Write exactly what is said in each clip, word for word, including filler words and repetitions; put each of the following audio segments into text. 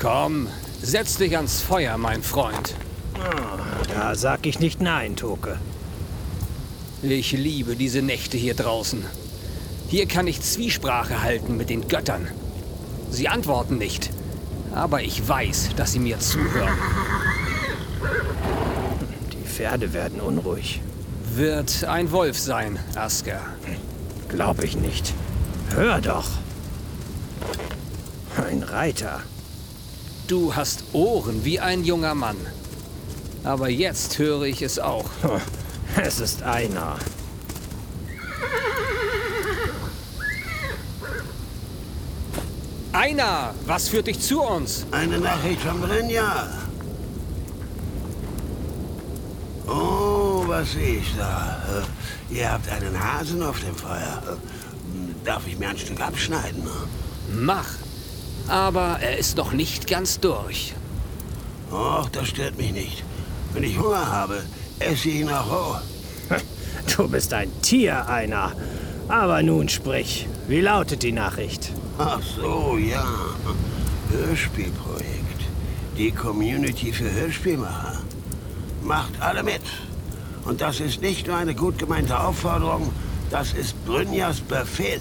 Komm, setz dich ans Feuer, mein Freund. Da sag ich nicht nein, Toke. Ich liebe diese Nächte hier draußen. Hier kann ich Zwiesprache halten mit den Göttern. Sie antworten nicht, aber ich weiß, dass sie mir zuhören. Die Pferde werden unruhig. Wird ein Wolf sein, Asker. Glaub ich nicht. Hör doch. Ein Reiter. Du hast Ohren wie ein junger Mann. Aber jetzt höre ich es auch. Es ist einer. Einer! Was führt dich zu uns? Eine Nachricht von Brynja. Oh, was sehe ich da? Ihr habt einen Hasen auf dem Feuer. Darf ich mir ein Stück abschneiden? Mach. Aber er ist noch nicht ganz durch. Och, das stört mich nicht. Wenn ich Hunger habe, esse ich ihn auch roh. Du bist ein Tier, einer. Aber nun sprich. Wie lautet die Nachricht? Ach so, ja. Hörspielprojekt. Die Community für Hörspielmacher. Macht alle mit. Und das ist nicht nur eine gut gemeinte Aufforderung, das ist Brynjas Befehl.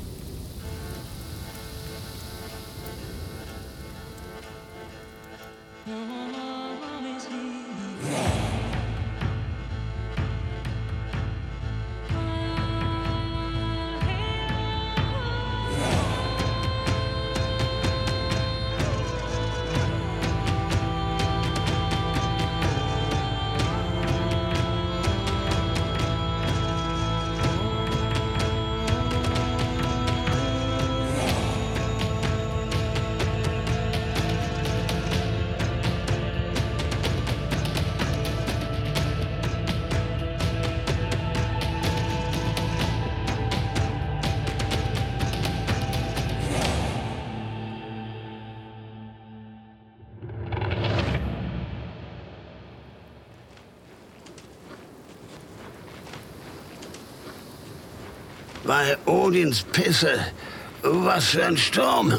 Bei Odins Pisse, was für ein Sturm.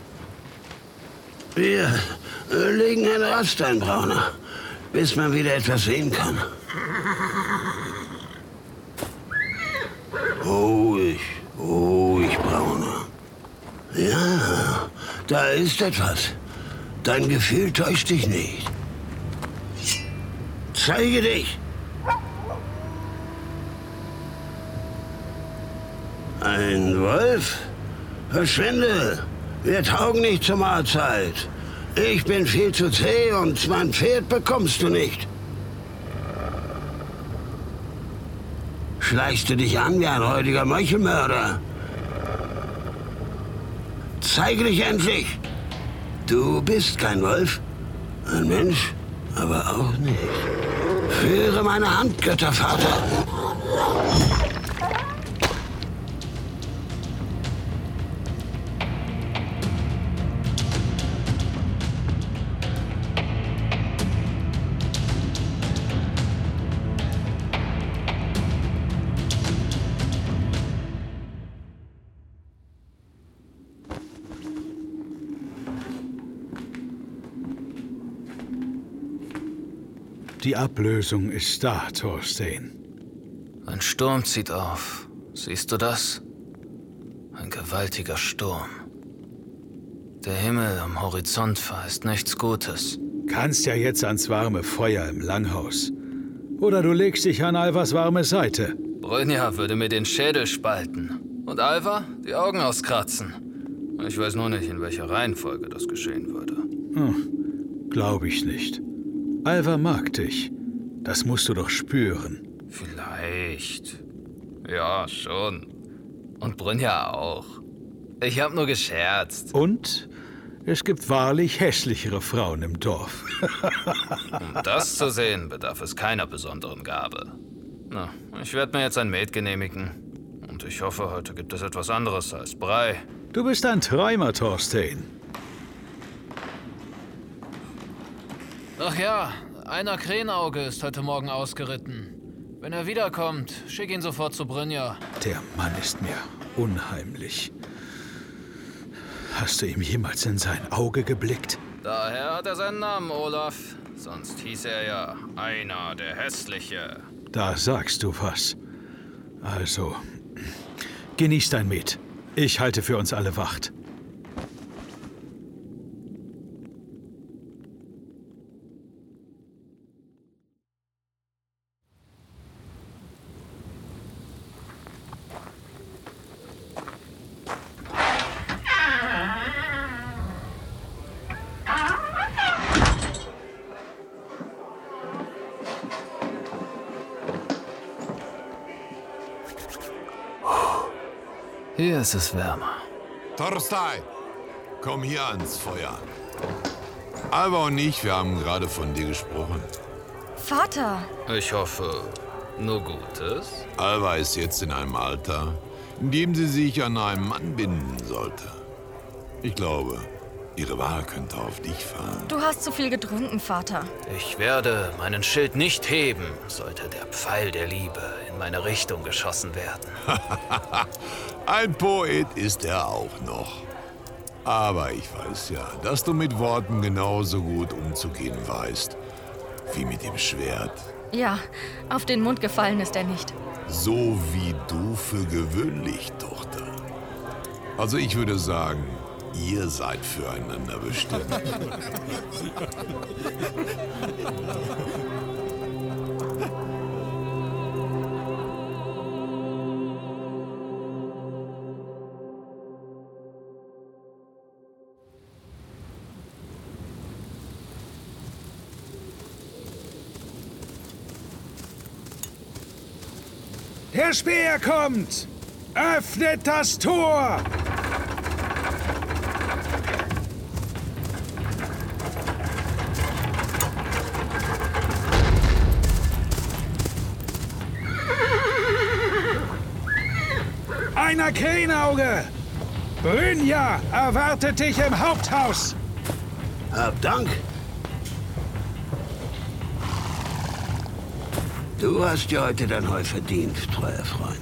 Wir legen eine Rast ein, Brauner, bis man wieder etwas sehen kann. Ruhig, ruhig, Brauner. Ja, da ist etwas. Dein Gefühl täuscht dich nicht. Zeige dich! Ein Wolf? Verschwinde! Wir taugen nicht zur Mahlzeit. Ich bin viel zu zäh und mein Pferd bekommst du nicht. Schleichst du dich an wie ein räudiger Meuchelmörder? Zeige dich endlich! Du bist kein Wolf. Ein Mensch, aber auch nicht. Führe meine Hand, Göttervater. Die Ablösung ist da, Thorstein. Ein Sturm zieht auf. Siehst du das? Ein gewaltiger Sturm. Der Himmel am Horizont verheißt nichts Gutes. Kannst ja jetzt ans warme Feuer im Langhaus. Oder du legst dich an Alvars warme Seite. Brynja würde mir den Schädel spalten. Und Alvar die Augen auskratzen. Ich weiß nur nicht, in welcher Reihenfolge das geschehen würde. Hm, glaub ich nicht. Alvar mag dich. Das musst du doch spüren. Vielleicht. Ja, schon. Und Brynja auch. Ich hab nur gescherzt. Und es gibt wahrlich hässlichere Frauen im Dorf. Um das zu sehen, bedarf es keiner besonderen Gabe. Na, ich werde mir jetzt ein Met genehmigen. Und ich hoffe, heute gibt es etwas anderes als Brei. Du bist ein Träumer, Thorstein. Ach ja, einer Krähenauge ist heute Morgen ausgeritten. Wenn er wiederkommt, schick ihn sofort zu Brynja. Der Mann ist mir unheimlich. Hast du ihm jemals in sein Auge geblickt? Daher hat er seinen Namen Olaf. Sonst hieß er ja Einar der Hässliche. Da sagst du was. Also, genieß dein Met. Ich halte für uns alle Wacht. Hier ist es wärmer. Torstein, komm hier ans Feuer. Alva und ich, wir haben gerade von dir gesprochen. Vater! Ich hoffe, nur Gutes. Alva ist jetzt in einem Alter, in dem sie sich an einen Mann binden sollte. Ich glaube, ihre Wahl könnte auf dich fallen. Du hast zu viel getrunken, Vater. Ich werde meinen Schild nicht heben, sollte der Pfeil der Liebe in meine Richtung geschossen werden. Ein Poet ist er auch noch. Aber ich weiß ja, dass du mit Worten genauso gut umzugehen weißt, wie mit dem Schwert. Ja, auf den Mund gefallen ist er nicht. So wie du für gewöhnlich, Tochter. Also ich würde sagen, ihr seid füreinander bestimmt. Der Speer kommt! Öffnet das Tor! Einar Krähenauge! Brynja erwartet dich im Haupthaus! Hab Dank. Du hast dir heute dein Heu verdient, treuer Freund.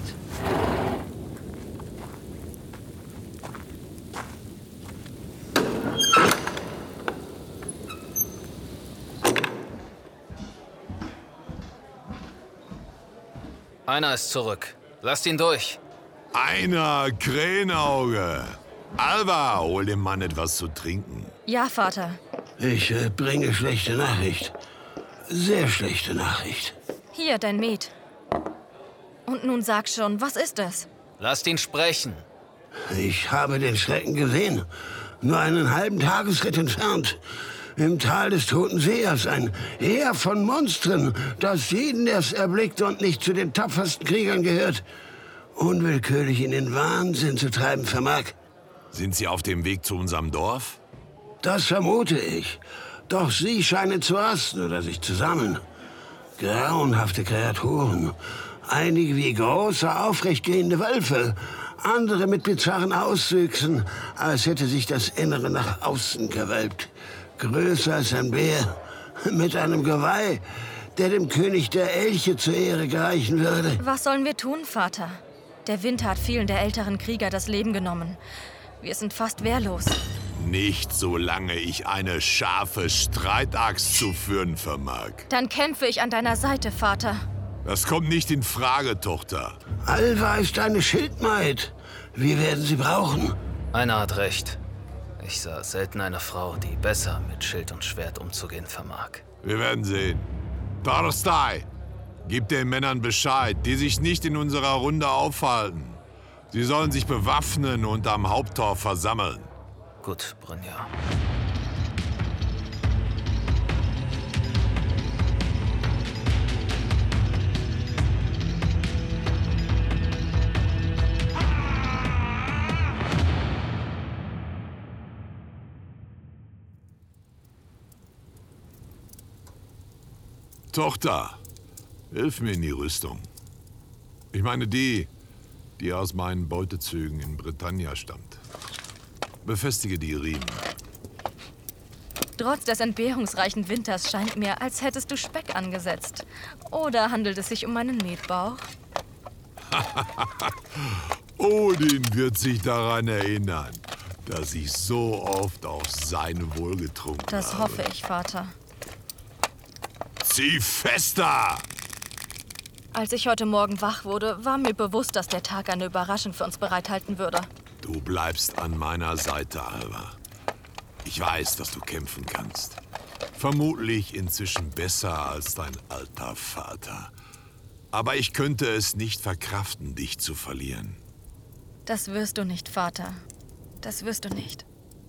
Einer ist zurück. Lasst ihn durch. Einar Krähenauge. Alva, hol dem Mann etwas zu trinken. Ja, Vater. Ich äh, bringe schlechte Nachricht. Sehr schlechte Nachricht. Hier, dein Met. Und nun sag schon, was ist es? Lasst ihn sprechen. Ich habe den Schrecken gesehen. Nur einen halben Tagesritt entfernt. Im Tal des Toten Seers ein Heer von Monstern, das jeden, der es erblickt und nicht zu den tapfersten Kriegern gehört, unwillkürlich in den Wahnsinn zu treiben vermag. Sind Sie auf dem Weg zu unserem Dorf? Das vermute ich. Doch sie scheinen zu rasten oder sich zu sammeln. Grauenhafte Kreaturen. Einige wie große, aufrechtgehende Wölfe. Andere mit bizarren Auswüchsen, als hätte sich das Innere nach außen gewölbt. Größer als ein Bär, mit einem Geweih, der dem König der Elche zur Ehre gereichen würde. Was sollen wir tun, Vater? Der Winter hat vielen der älteren Krieger das Leben genommen. Wir sind fast wehrlos. Nicht solange ich eine scharfe Streitaxt zu führen vermag. Dann kämpfe ich an deiner Seite, Vater. Das kommt nicht in Frage, Tochter. Alva ist eine Schildmaid. Wir werden sie brauchen. Einer hat recht. Ich sah selten eine Frau, die besser mit Schild und Schwert umzugehen vermag. Wir werden sehen. Torstein, gib den Männern Bescheid, die sich nicht in unserer Runde aufhalten. Sie sollen sich bewaffnen und am Haupttor versammeln. Gut, Brynja. Tochter, hilf mir in die Rüstung. Ich meine die, die aus meinen Beutezügen in Britannia stammt. Befestige die Riemen. Trotz des entbehrungsreichen Winters scheint mir, als hättest du Speck angesetzt. Oder handelt es sich um meinen Metbauch? Odin wird sich daran erinnern. dass ich so oft auf sein Wohl getrunken habe. Das hoffe ich, Vater. Zieh fester! Als ich heute Morgen wach wurde, war mir bewusst, dass der Tag eine Überraschung für uns bereithalten würde. Du bleibst an meiner Seite, Alva. Ich weiß, dass du kämpfen kannst. Vermutlich inzwischen besser als dein alter Vater. Aber ich könnte es nicht verkraften, dich zu verlieren. Das wirst du nicht, Vater. Das wirst du nicht.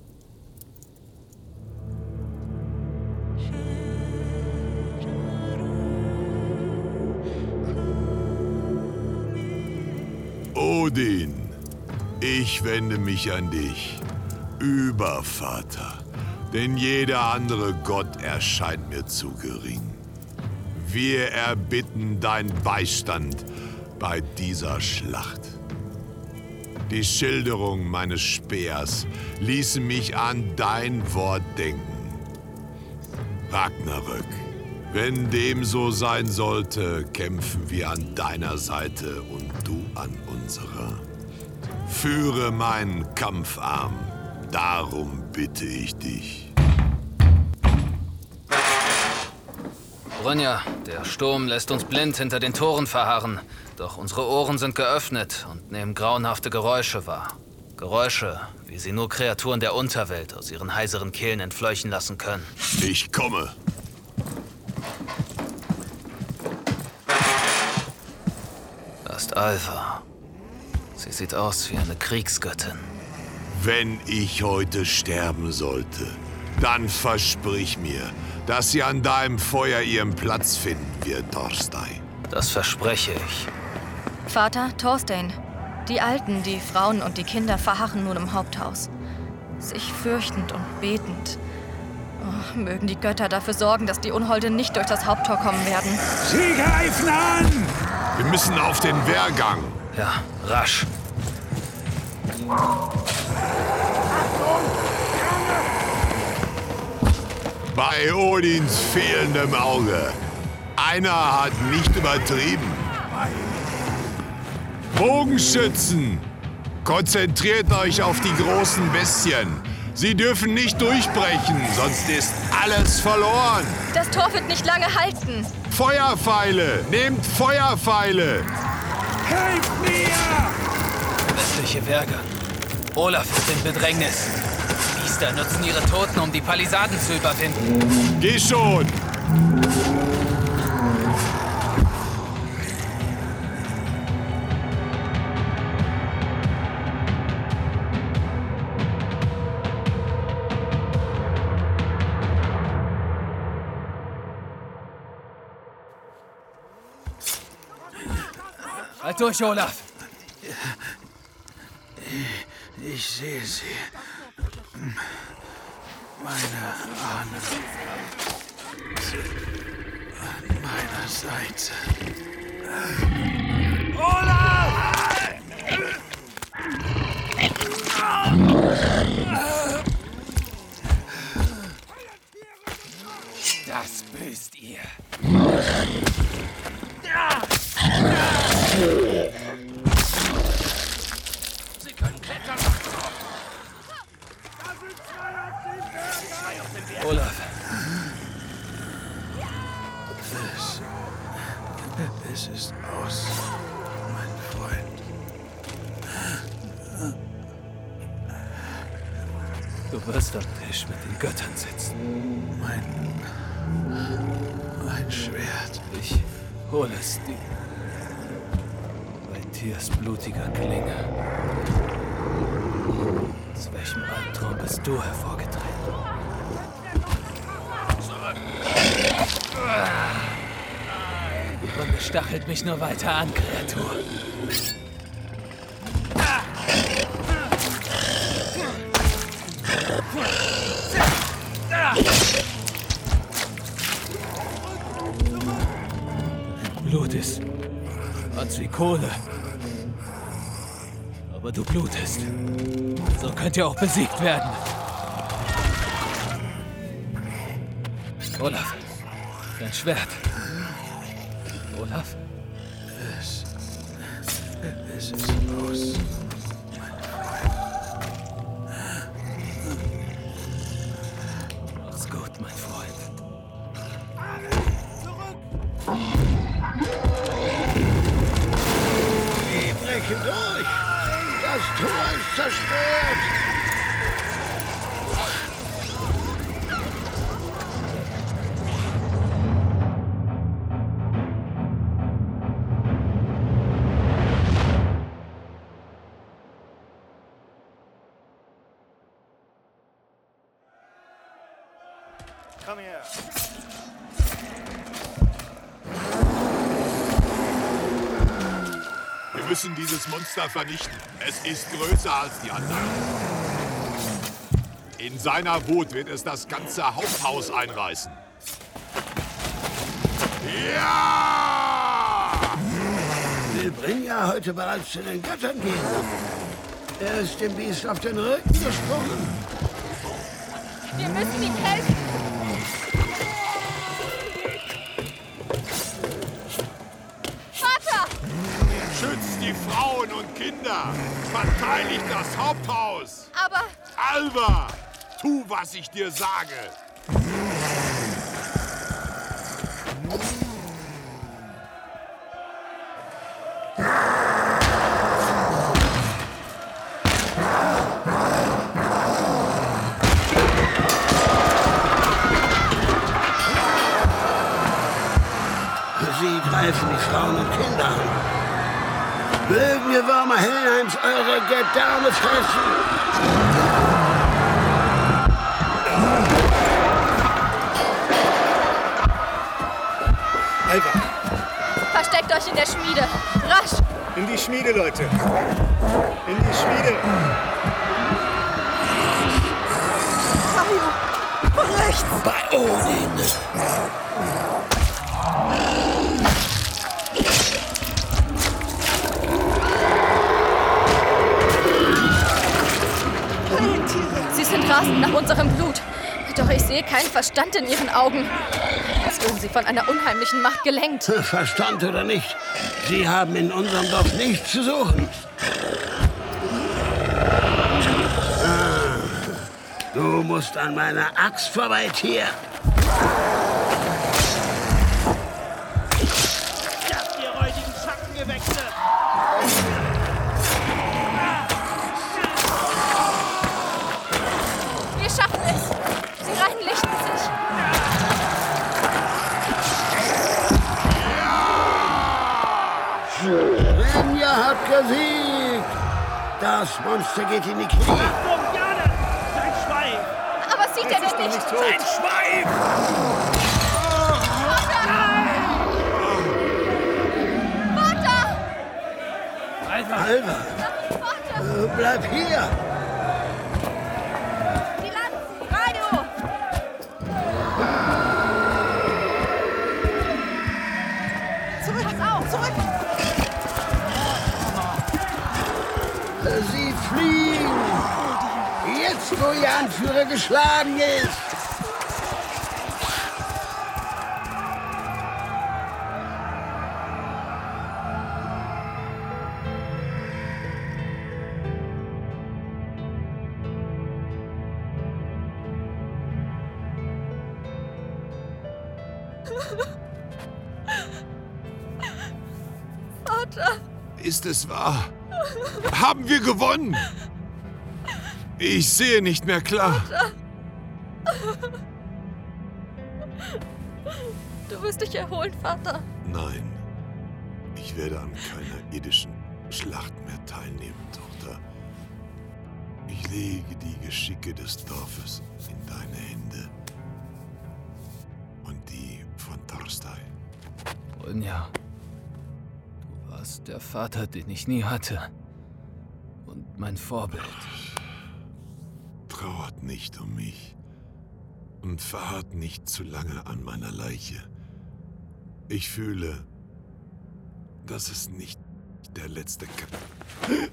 Odin, ich wende mich an dich, Übervater, denn jeder andere Gott erscheint mir zu gering. Wir erbitten deinen Beistand bei dieser Schlacht. Die Schilderung meines Speers ließen mich an dein Wort denken. Ragnarök, wenn dem so sein sollte, kämpfen wir an deiner Seite und du an unserer. Führe meinen Kampfarm, darum bitte ich dich. Brynja, der Sturm lässt uns blind hinter den Toren verharren. Doch unsere Ohren sind geöffnet und nehmen grauenhafte Geräusche wahr. Geräusche, wie sie nur Kreaturen der Unterwelt aus ihren heiseren Kehlen entfleuchen lassen können. Ich komme. Das ist Alva. Sie sieht aus wie eine Kriegsgöttin. Wenn ich heute sterben sollte, dann versprich mir, dass sie an deinem Feuer ihren Platz finden wird, Thorstein. Das verspreche ich. Vater, Thorstein. Die Alten, die Frauen und die Kinder verharren nun im Haupthaus. Sich fürchtend und betend. Oh, mögen die Götter dafür sorgen, dass die Unholde nicht durch das Haupttor kommen werden. Sie greifen an! Wir müssen auf den Wehrgang. Ja, rasch. Bei Odins fehlendem Auge. Einer hat nicht übertrieben. Bogenschützen! Konzentriert euch auf die großen Bestien. Sie dürfen nicht durchbrechen, sonst ist alles verloren. Das Tor wird nicht lange halten. Feuerpfeile! Nehmt Feuerpfeile! Helft mir! Westliche Wehrgang. Olaf ist in Bedrängnis. Die Biester nutzen ihre Toten, um die Palisaden zu überwinden. Geh schon! Halt durch, Olaf! Ich, ich sehe sie. Meine Ahnen sind an meiner Seite. Olaf! Das bist ihr. Sie können klettern. Olaf. Es, es ist aus, mein Freund. Du wirst am Tisch mit den Göttern sitzen. Mein, mein Schwert. Ich hole es dir. Bei Tyrs blutiger Klinge. Aus welchem Albtraum bist du hervorgetreten? Die Wunde stachelt mich nur weiter an, Kreatur. Blut ist als wie Kohle. Aber du blutest. So könnt ihr auch besiegt werden. Olaf, dein Schwert. Olaf? Es, es ist aus, mein Freund. Das Tor ist zerstört! Komm her. Wir müssen dieses Monster vernichten. Es ist größer als die anderen. In seiner Wut wird es das ganze Haupthaus einreißen. Ja! Will Brynja heute bereits zu den Göttern gehen? Er ist dem Biest auf den Rücken gesprungen. Wir müssen ihm helfen. Vater! Schützt die Frauen und Kinder! Verteidigt das Haupthaus! Aber... Alva! Tu, was ich dir sage! Sie greifen die Frauen und Kinder an. Mögen ihr Würmer Helheims eure Gedärme fressen! Alva, Versteckt euch in der Schmiede. Rasch! in die Schmiede, Leute. In die Schmiede. Mario! Rechts! Bei Odin! Sie sind rasend nach unserem Blut. Doch ich sehe keinen Verstand in ihren Augen. Als würden sie von einer unheimlichen Macht gelenkt. Verstand oder nicht, Sie haben in unserem Dorf nichts zu suchen. Ah, du musst an meiner Axt vorbei, Tier. Lasst ihr räudigen Schattengewächse! Wir schaffen es. Sie reinlichten sich. Brynja hat gesiegt. Das Monster geht in die Knie. Achtung, Jane! Sein Schwein! Aber sieht er Es ist denn noch nicht? nicht tot! Schwein! Vater! Alva, Vater! äh, bleib hier. Die Lanzen! Raido! Zurück! Pass auf! Zurück! Sie fliehen. Jetzt, wo Ihr Anführer geschlagen ist. Vater! Ist es wahr? Haben wir gewonnen? Ich sehe nicht mehr klar. Du wirst dich erholen, Vater. Nein, ich werde an keiner irdischen Schlacht mehr teilnehmen, Tochter. Ich lege die Geschicke des Dorfes in deine Hände. Und die von Torstei. Brynja, du warst der Vater, den ich nie hatte. Und mein Vorbild. Trauert nicht um mich. Und verharrt nicht zu lange an meiner Leiche. Ich fühle, dass es nicht der letzte Kampf.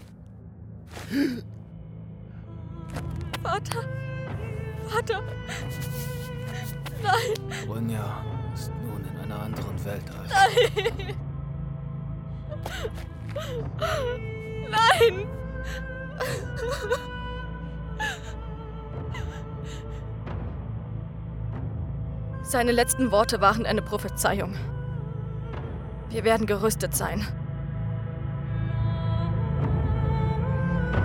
Vater! Vater! Nein! Brynja ist nun in einer anderen Welt als... Nein! Nein! Seine letzten Worte waren eine Prophezeiung. Wir werden gerüstet sein.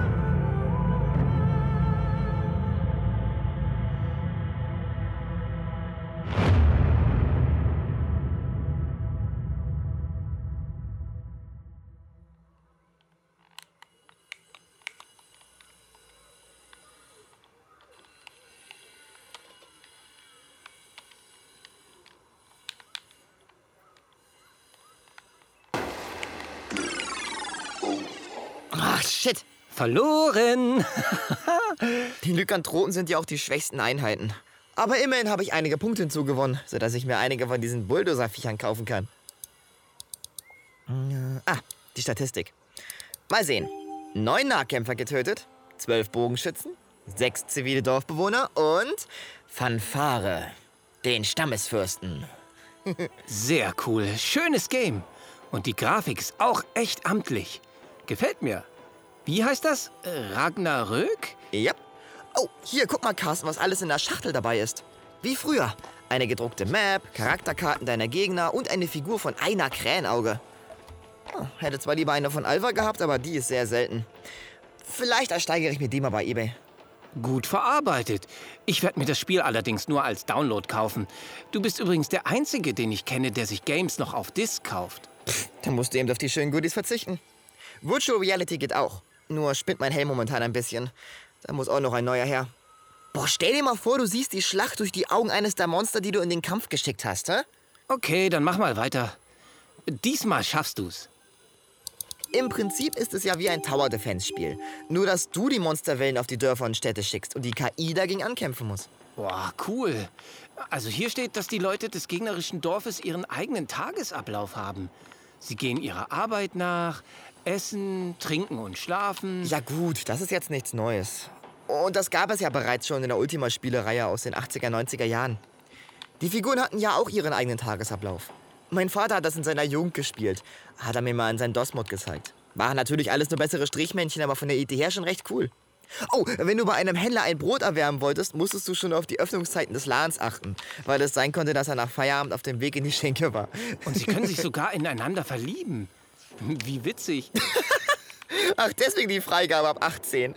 shit. Verloren. Die Lykanthropen sind ja auch die schwächsten Einheiten. Aber immerhin habe ich einige Punkte hinzugewonnen, sodass ich mir einige von diesen Bulldozer-Viechern kaufen kann. Ah, die Statistik. Mal sehen. Neun Nahkämpfer getötet, zwölf Bogenschützen, sechs zivile Dorfbewohner und Fanfare, den Stammesfürsten. Sehr cool. Schönes Game. Und die Grafik ist auch echt amtlich. Gefällt mir. Wie heißt das? Ragnarök? Ja. Oh, hier, guck mal, Carsten, was alles in der Schachtel dabei ist. Wie früher. Eine gedruckte Map, Charakterkarten deiner Gegner und eine Figur von einer Krähenauge. Oh, hätte zwar lieber eine von Alva gehabt, aber die ist sehr selten. Vielleicht ersteigere ich mir die mal bei eBay. Gut verarbeitet. Ich werde mir das Spiel allerdings nur als Download kaufen. Du bist übrigens der Einzige, den ich kenne, der sich Games noch auf Disc kauft. Pff, dann musst du eben auf die schönen Goodies verzichten. Virtual Reality geht auch. Nur spinnt mein Helm momentan ein bisschen. Da muss auch noch ein neuer her. Boah, stell dir mal vor, du siehst die Schlacht durch die Augen eines der Monster, die du in den Kampf geschickt hast, hä? Okay, dann mach mal weiter. Diesmal schaffst du's. Im Prinzip ist es ja wie ein Tower-Defense-Spiel. Nur, dass du die Monsterwellen auf die Dörfer und Städte schickst und die K I dagegen ankämpfen muss. Boah, cool. Also hier steht, dass die Leute des gegnerischen Dorfes ihren eigenen Tagesablauf haben. Sie gehen ihrer Arbeit nach, essen, trinken und schlafen. Ja gut, das ist jetzt nichts Neues. Und das gab es ja bereits schon in der Ultima-Spielereihe aus den achtziger, neunziger Jahren. Die Figuren hatten ja auch ihren eigenen Tagesablauf. Mein Vater hat das in seiner Jugend gespielt. Hat er mir mal in seinen DOS-Mod gezeigt. Waren natürlich alles nur bessere Strichmännchen, aber von der Idee her schon recht cool. Oh, wenn du bei einem Händler ein Brot erwärmen wolltest, musstest du schon auf die Öffnungszeiten des Ladens achten. Weil es sein konnte, dass er nach Feierabend auf dem Weg in die Schenke war. Und sie können sich sogar ineinander verlieben. Wie witzig. Ach, deswegen die Freigabe ab achtzehn.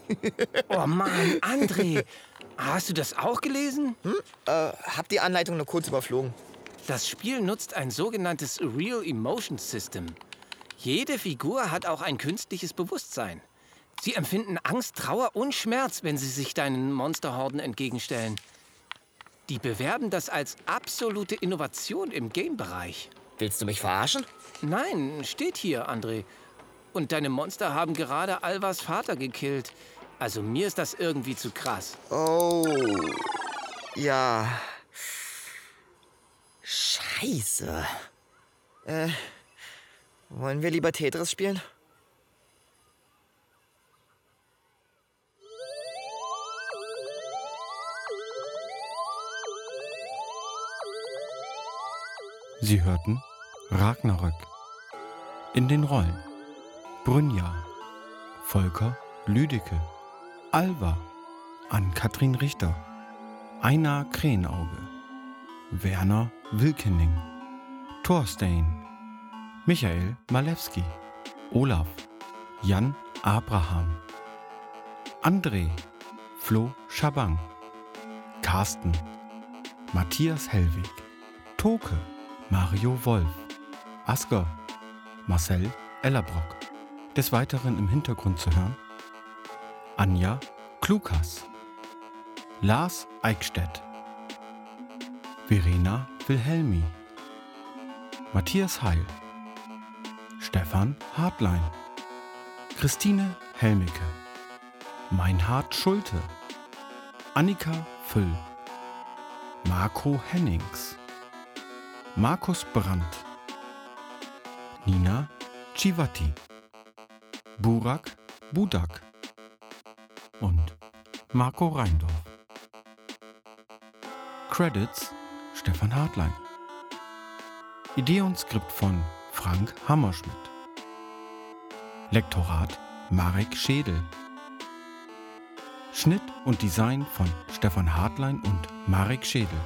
Oh Mann, André. Hast du das auch gelesen? Hm? Äh, hab die Anleitung nur kurz überflogen. Das Spiel nutzt ein sogenanntes Real Emotion System. Jede Figur hat auch ein künstliches Bewusstsein. Sie empfinden Angst, Trauer und Schmerz, wenn sie sich deinen Monsterhorden entgegenstellen. Die bewerben das als absolute Innovation im Game-Bereich. Willst du mich verarschen? Nein, steht hier, André. Und deine Monster haben gerade Alvas Vater gekillt. Also mir ist das irgendwie zu krass. Oh, ja. Scheiße. Äh, wollen wir lieber Tetris spielen? Sie hörten Ragnarök. In den Rollen Brynja, Volker Lüdecke, Alva, Ann-Kathrin Richter, Einar Krähenauge, Werner Wilkening, Thorstein, Michael Malewski, Olaf, Jan Abraham, André, Flo Schabang, Carsten, Matthias Hellwig, Toke, Mario Wolf, Asker, Marcel Ellerbrock. Des Weiteren im Hintergrund zu hören Anja Klukas, Lars Eickstedt, Verena Wilhelmi, Matthias Heil, Stefan Hartlein, Christine Helmicke, Meinhard Schulte, Annika Füll, Marco Hennings, Markus Brandt, Nina Civati, Burak Budak und Marco Reindorf. Credits Stefan Hartlein. Idee und Skript von Frank Hammerschmidt. Lektorat Marek Schädel. Schnitt und Design von Stefan Hartlein und Marek Schädel.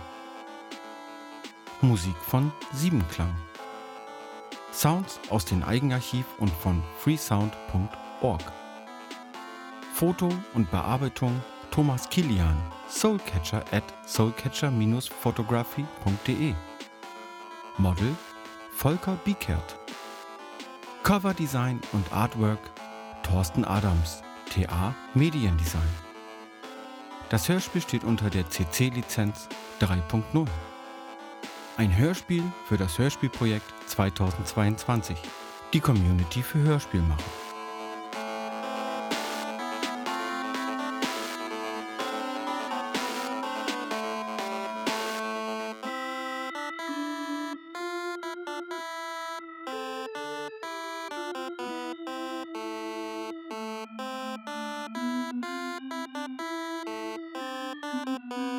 Musik von Siebenklang. Sounds aus dem Eigenarchiv und von freesound punkt org. Foto und Bearbeitung Thomas Kilian, Soulcatcher at soulcatcher Bindestrich photography punkt de. Model Volker Biekert. Coverdesign und Artwork Thorsten Adams, T A Mediendesign. Das Hörspiel steht unter der C C-Lizenz drei punkt null. Ein Hörspiel für das Hörspielprojekt zweitausendzweiundzwanzig. Die Community für Hörspielmacher. Musik